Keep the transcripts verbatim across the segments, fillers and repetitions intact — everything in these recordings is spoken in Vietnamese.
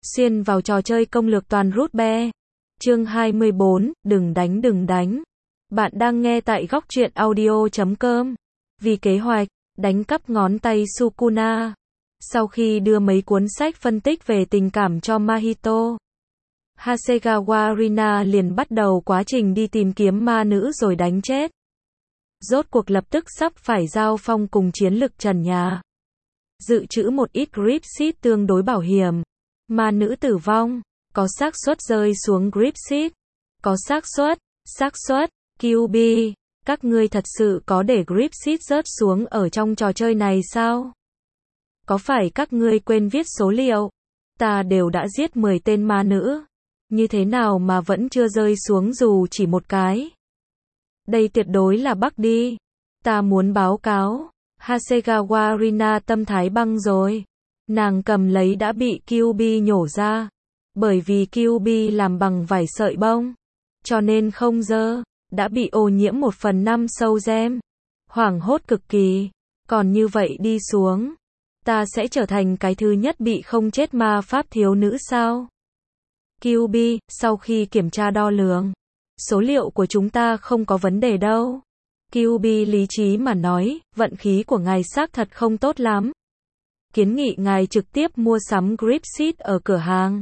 Xuyên vào trò chơi công lược toàn rút be. Chương hai mươi bốn, đừng đánh đừng đánh. Bạn đang nghe tại góc truyện audio chấm com. Vì kế hoạch, đánh cắp ngón tay Sukuna. Sau khi đưa mấy cuốn sách phân tích về tình cảm cho Mahito, Hasegawa Rina liền bắt đầu quá trình đi tìm kiếm ma nữ rồi đánh chết. Rốt cuộc lập tức sắp phải giao phong cùng chiến lực trần nhà. Dự trữ một ít grip sheet tương đối bảo hiểm. Ma nữ tử vong, có xác suất rơi xuống grip sheet, có xác suất, xác suất, quy bê, các ngươi thật sự có để grip sheet rớt xuống ở trong trò chơi này sao? Có phải các ngươi quên viết số liệu? Ta đều đã giết mười tên ma nữ, như thế nào mà vẫn chưa rơi xuống dù chỉ một cái? Đây tuyệt đối là bug đi. Ta muốn báo cáo. Hasegawa Rina tâm thái băng rồi. Nàng cầm lấy đã bị quy bê nhổ ra. Bởi vì quy bê làm bằng vải sợi bông, cho nên không dơ, đã bị ô nhiễm một phần năm sâu gem. Hoảng hốt cực kỳ. Còn như vậy đi xuống, ta sẽ trở thành cái thứ nhất bị không chết ma pháp thiếu nữ sao? quy bê, sau khi kiểm tra đo lường, số liệu của chúng ta không có vấn đề đâu. quy bê lý trí mà nói, vận khí của ngài xác thật không tốt lắm. Kiến nghị ngài trực tiếp mua sắm grip sheet ở cửa hàng.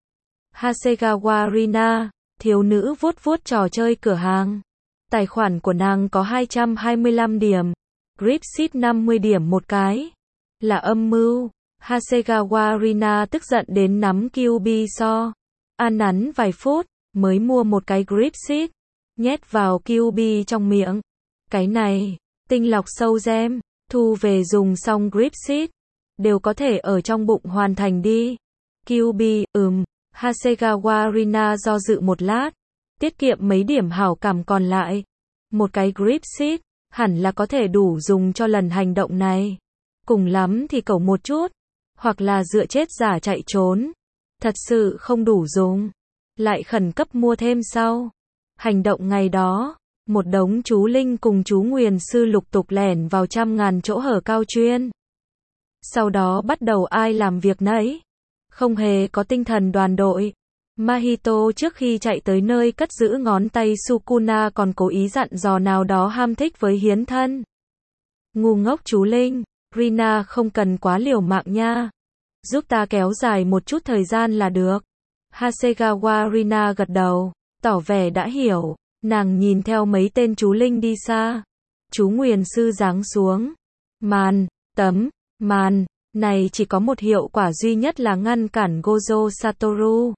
Hasegawa Rina, thiếu nữ vuốt vuốt trò chơi cửa hàng. Tài khoản của nàng có hai trăm hai mươi lăm điểm, grip sheet năm mươi điểm một cái. Là âm mưu. Hasegawa Rina tức giận đến nắm quy bê so. An nắn vài phút, mới mua một cái grip sheet, nhét vào quy bê trong miệng. Cái này, tinh lọc sâu gem, thu về dùng xong grip sheet, đều có thể ở trong bụng hoàn thành đi. quy bê, ừm, Hasegawa Rina do dự một lát, tiết kiệm mấy điểm hảo cảm còn lại. Một cái grip sheet, hẳn là có thể đủ dùng cho lần hành động này. Cùng lắm thì cẩu một chút, hoặc là dựa chết giả chạy trốn. Thật sự không đủ dùng, lại khẩn cấp mua thêm sau. Hành động ngày đó, một đống chú linh cùng chú nguyền sư lục tục lẻn vào trăm ngàn chỗ hở cao chuyên. Sau đó bắt đầu ai làm việc nấy, không hề có tinh thần đoàn đội. Mahito trước khi chạy tới nơi cất giữ ngón tay Sukuna còn cố ý dặn dò nào đó ham thích với hiến thân. Ngu ngốc chú linh, Rina không cần quá liều mạng nha. Giúp ta kéo dài một chút thời gian là được. Hasegawa Rina gật đầu, tỏ vẻ đã hiểu. Nàng nhìn theo mấy tên chú linh đi xa. Chú nguyền sư giáng xuống. Màn, tấm, màn, này chỉ có một hiệu quả duy nhất là ngăn cản Gojo Satoru.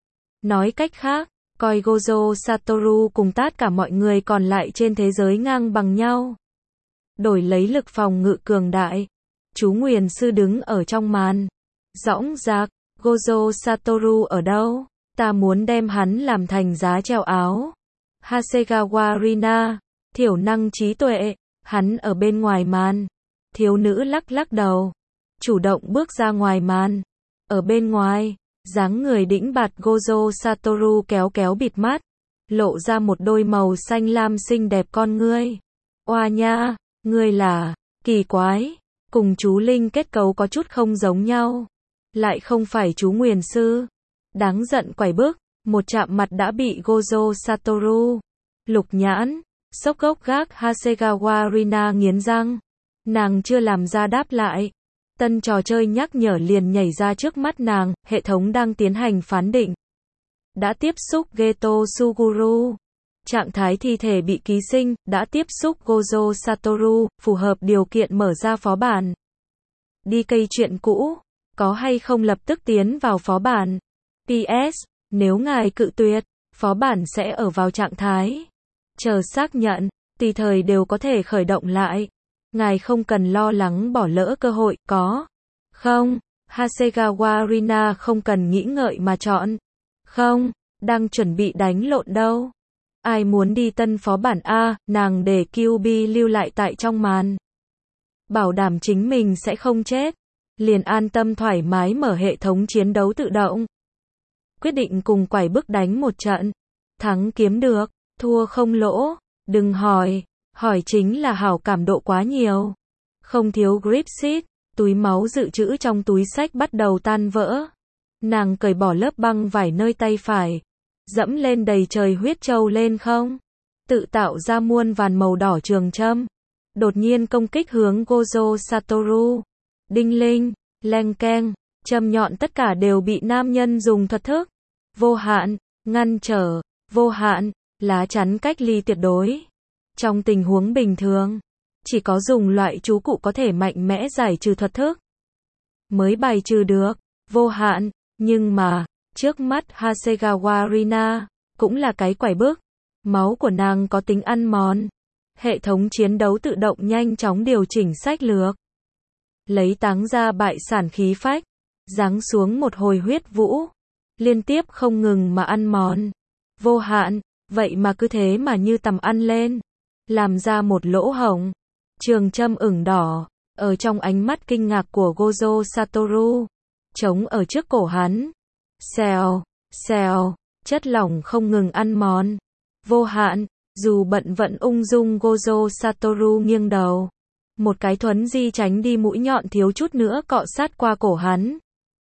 Nói cách khác, coi Gojo Satoru cùng tất cả mọi người còn lại trên thế giới ngang bằng nhau. Đổi lấy lực phòng ngự cường đại. Chú nguyền sư đứng ở trong màn. Dõng dạc, Gojo Satoru ở đâu? Ta muốn đem hắn làm thành giá treo áo. Hasegawa Rina, thiểu năng trí tuệ, hắn ở bên ngoài màn. Thiếu nữ lắc lắc đầu, chủ động bước ra ngoài màn. Ở bên ngoài, dáng người đĩnh bạt Gojo Satoru kéo kéo bịt mắt, lộ ra một đôi màu xanh lam xinh đẹp con ngươi. Oa nha, ngươi là, kỳ quái, cùng chú linh kết cấu có chút không giống nhau. Lại không phải chú nguyền sư. Đáng giận quẩy bức, một chạm mặt đã bị Gojo Satoru. Lục nhãn, sốc gốc gác Hasegawa Rina nghiến răng. Nàng chưa làm ra đáp lại. Tân trò chơi nhắc nhở liền nhảy ra trước mắt nàng, hệ thống đang tiến hành phán định. Đã tiếp xúc Geto Suguru. Trạng thái thi thể bị ký sinh, đã tiếp xúc Gojo Satoru, phù hợp điều kiện mở ra phó bản. Đi cây chuyện cũ, có hay không lập tức tiến vào phó bản. pê ét, nếu ngài cự tuyệt, phó bản sẽ ở vào trạng thái chờ xác nhận, tùy thời đều có thể khởi động lại. Ngài không cần lo lắng bỏ lỡ cơ hội, có không? Hasegawa Rina không cần nghĩ ngợi mà chọn. Không, đang chuẩn bị đánh lộn đâu. Ai muốn đi tân phó bản A, nàng để quy bê lưu lại tại trong màn. Bảo đảm chính mình sẽ không chết. Liền an tâm thoải mái mở hệ thống chiến đấu tự động. Quyết định cùng quải bức đánh một trận. Thắng kiếm được, thua không lỗ. Đừng hỏi, hỏi chính là hảo cảm độ quá nhiều. Không thiếu grip sheet, túi máu dự trữ trong túi sách bắt đầu tan vỡ. Nàng cởi bỏ lớp băng vải nơi tay phải, dẫm lên đầy trời huyết trâu lên không, tự tạo ra muôn vàn màu đỏ trường châm, đột nhiên công kích hướng Gojo Satoru. Đinh linh, leng keng, châm nhọn tất cả đều bị nam nhân dùng thuật thức vô hạn, ngăn trở, vô hạn, lá chắn cách ly tuyệt đối. Trong tình huống bình thường, chỉ có dùng loại chú cụ có thể mạnh mẽ giải trừ thuật thức mới bài trừ được vô hạn, nhưng mà trước mắt Hasegawa Rina cũng là cái quải bức, máu của nàng có tính ăn mòn. Hệ thống chiến đấu tự động nhanh chóng điều chỉnh sách lược, lấy táng ra bại sản khí phách, giáng xuống một hồi huyết vũ, liên tiếp không ngừng mà ăn mòn. Vô hạn, vậy mà cứ thế mà như tầm ăn lên, làm ra một lỗ hổng. Trường châm ửng đỏ, ở trong ánh mắt kinh ngạc của Gojo Satoru, trống ở trước cổ hắn. Xèo, xèo, chất lỏng không ngừng ăn mòn. Vô hạn, dù bận vận ung dung Gojo Satoru nghiêng đầu. Một cái thuấn di tránh đi mũi nhọn thiếu chút nữa cọ sát qua cổ hắn.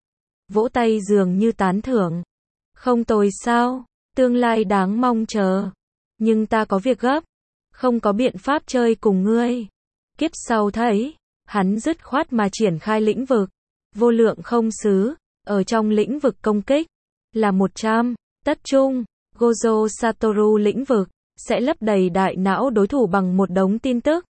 Vỗ tay dường như tán thưởng. Không tồi sao, tương lai đáng mong chờ. Nhưng ta có việc gấp, không có biện pháp chơi cùng ngươi. Kiếp sau thấy, hắn dứt khoát mà triển khai lĩnh vực. Vô lượng không xứ, ở trong lĩnh vực công kích, là một trăm, tất trung, Gojo Satoru lĩnh vực, sẽ lấp đầy đại não đối thủ bằng một đống tin tức.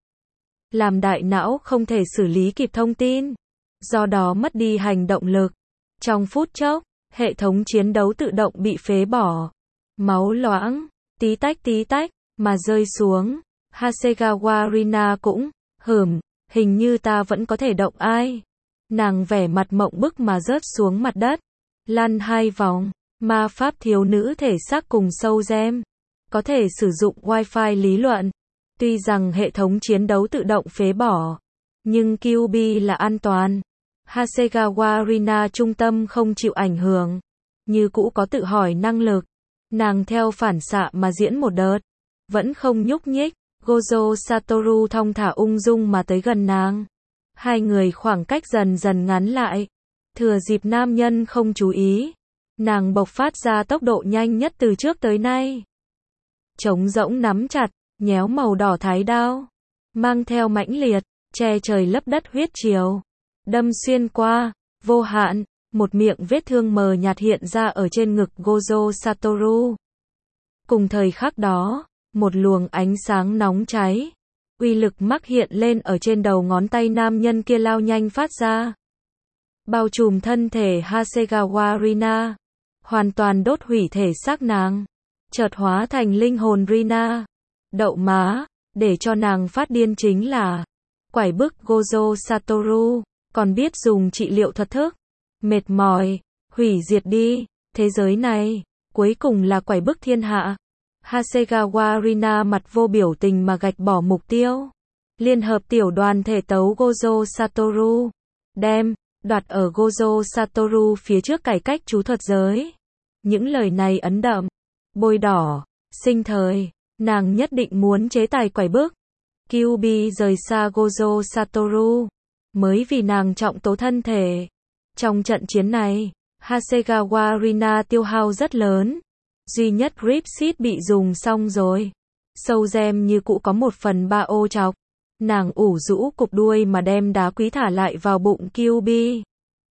Làm đại não không thể xử lý kịp thông tin, do đó mất đi hành động lực. Trong phút chốc, hệ thống chiến đấu tự động bị phế bỏ. Máu loãng, tí tách tí tách, mà rơi xuống. Hasegawa Rina cũng, hừm, hình như ta vẫn có thể động ai. Nàng vẻ mặt mộng bức mà rớt xuống mặt đất. Lăn hai vòng, ma pháp thiếu nữ thể xác cùng sâu gem. Có thể sử dụng wifi lý luận. Tuy rằng hệ thống chiến đấu tự động phế bỏ, nhưng quy bê là an toàn. Hasegawa Rina trung tâm không chịu ảnh hưởng, như cũ có tự hỏi năng lực. Nàng theo phản xạ mà diễn một đợt, vẫn không nhúc nhích. Gojo Satoru thong thả ung dung mà tới gần nàng. Hai người khoảng cách dần dần ngắn lại. Thừa dịp nam nhân không chú ý, nàng bộc phát ra tốc độ nhanh nhất từ trước tới nay. Trống rỗng nắm chặt, nhéo màu đỏ thái đao, mang theo mãnh liệt, che trời lấp đất huyết chiều, đâm xuyên qua, vô hạn, một miệng vết thương mờ nhạt hiện ra ở trên ngực Gojo Satoru. Cùng thời khắc đó, một luồng ánh sáng nóng cháy, uy lực mắc hiện lên ở trên đầu ngón tay nam nhân kia lao nhanh phát ra. Bao trùm thân thể Hasegawa Rina, hoàn toàn đốt hủy thể xác nàng, chợt hóa thành linh hồn Rina. Đậu má, để cho nàng phát điên chính là quải bức Gojo Satoru, còn biết dùng trị liệu thuật thức. Mệt mỏi, hủy diệt đi, thế giới này, cuối cùng là quải bức thiên hạ. Hasegawa Rina mặt vô biểu tình mà gạch bỏ mục tiêu. Liên hợp tiểu đoàn thể tấu Gojo Satoru. Đem, đoạt ở Gojo Satoru phía trước cải cách chú thuật giới. Những lời này ấn đậm, bôi đỏ, sinh thời. Nàng nhất định muốn chế tài quải bức. quy bê rời xa Gojo Satoru, mới vì nàng trọng tố thân thể. Trong trận chiến này, Hasegawa Rina tiêu hao rất lớn. Duy nhất Rip Seed bị dùng xong rồi. Sâu gem như cũ có một phần ba ô chọc. Nàng ủ rũ cục đuôi mà đem đá quý thả lại vào bụng quy bê.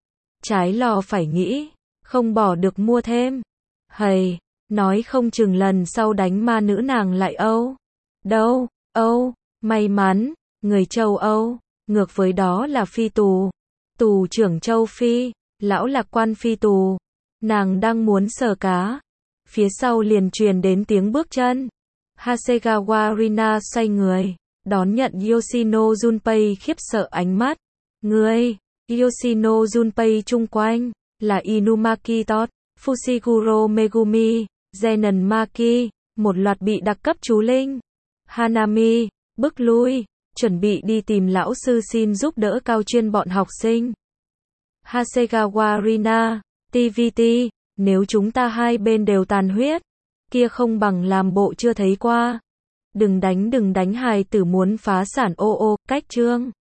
Trái lò phải nghĩ, không bỏ được mua thêm. Hầy, nói không chừng lần sau đánh ma nữ nàng lại Âu. Đâu, Âu, may mắn, người châu Âu, ngược với đó là phi tù. Tù trưởng châu Phi, lão lạc quan phi tù. Nàng đang muốn sờ cá. Phía sau liền truyền đến tiếng bước chân. Hasegawa Rina xoay người, đón nhận Yoshino Junpei khiếp sợ ánh mắt. Ngươi, Yoshino Junpei chung quanh, là Inumaki Tot, Fushiguro Megumi, Zenon Maki, một loạt bị đặc cấp chú linh. Hanami, bước lui, chuẩn bị đi tìm lão sư xin giúp đỡ cao chuyên bọn học sinh. Hasegawa Rina, tê vê tê, nếu chúng ta hai bên đều tàn huyết, kia không bằng làm bộ chưa thấy qua. Đừng đánh đừng đánh hài tử muốn phá sản ô ô, cách chương.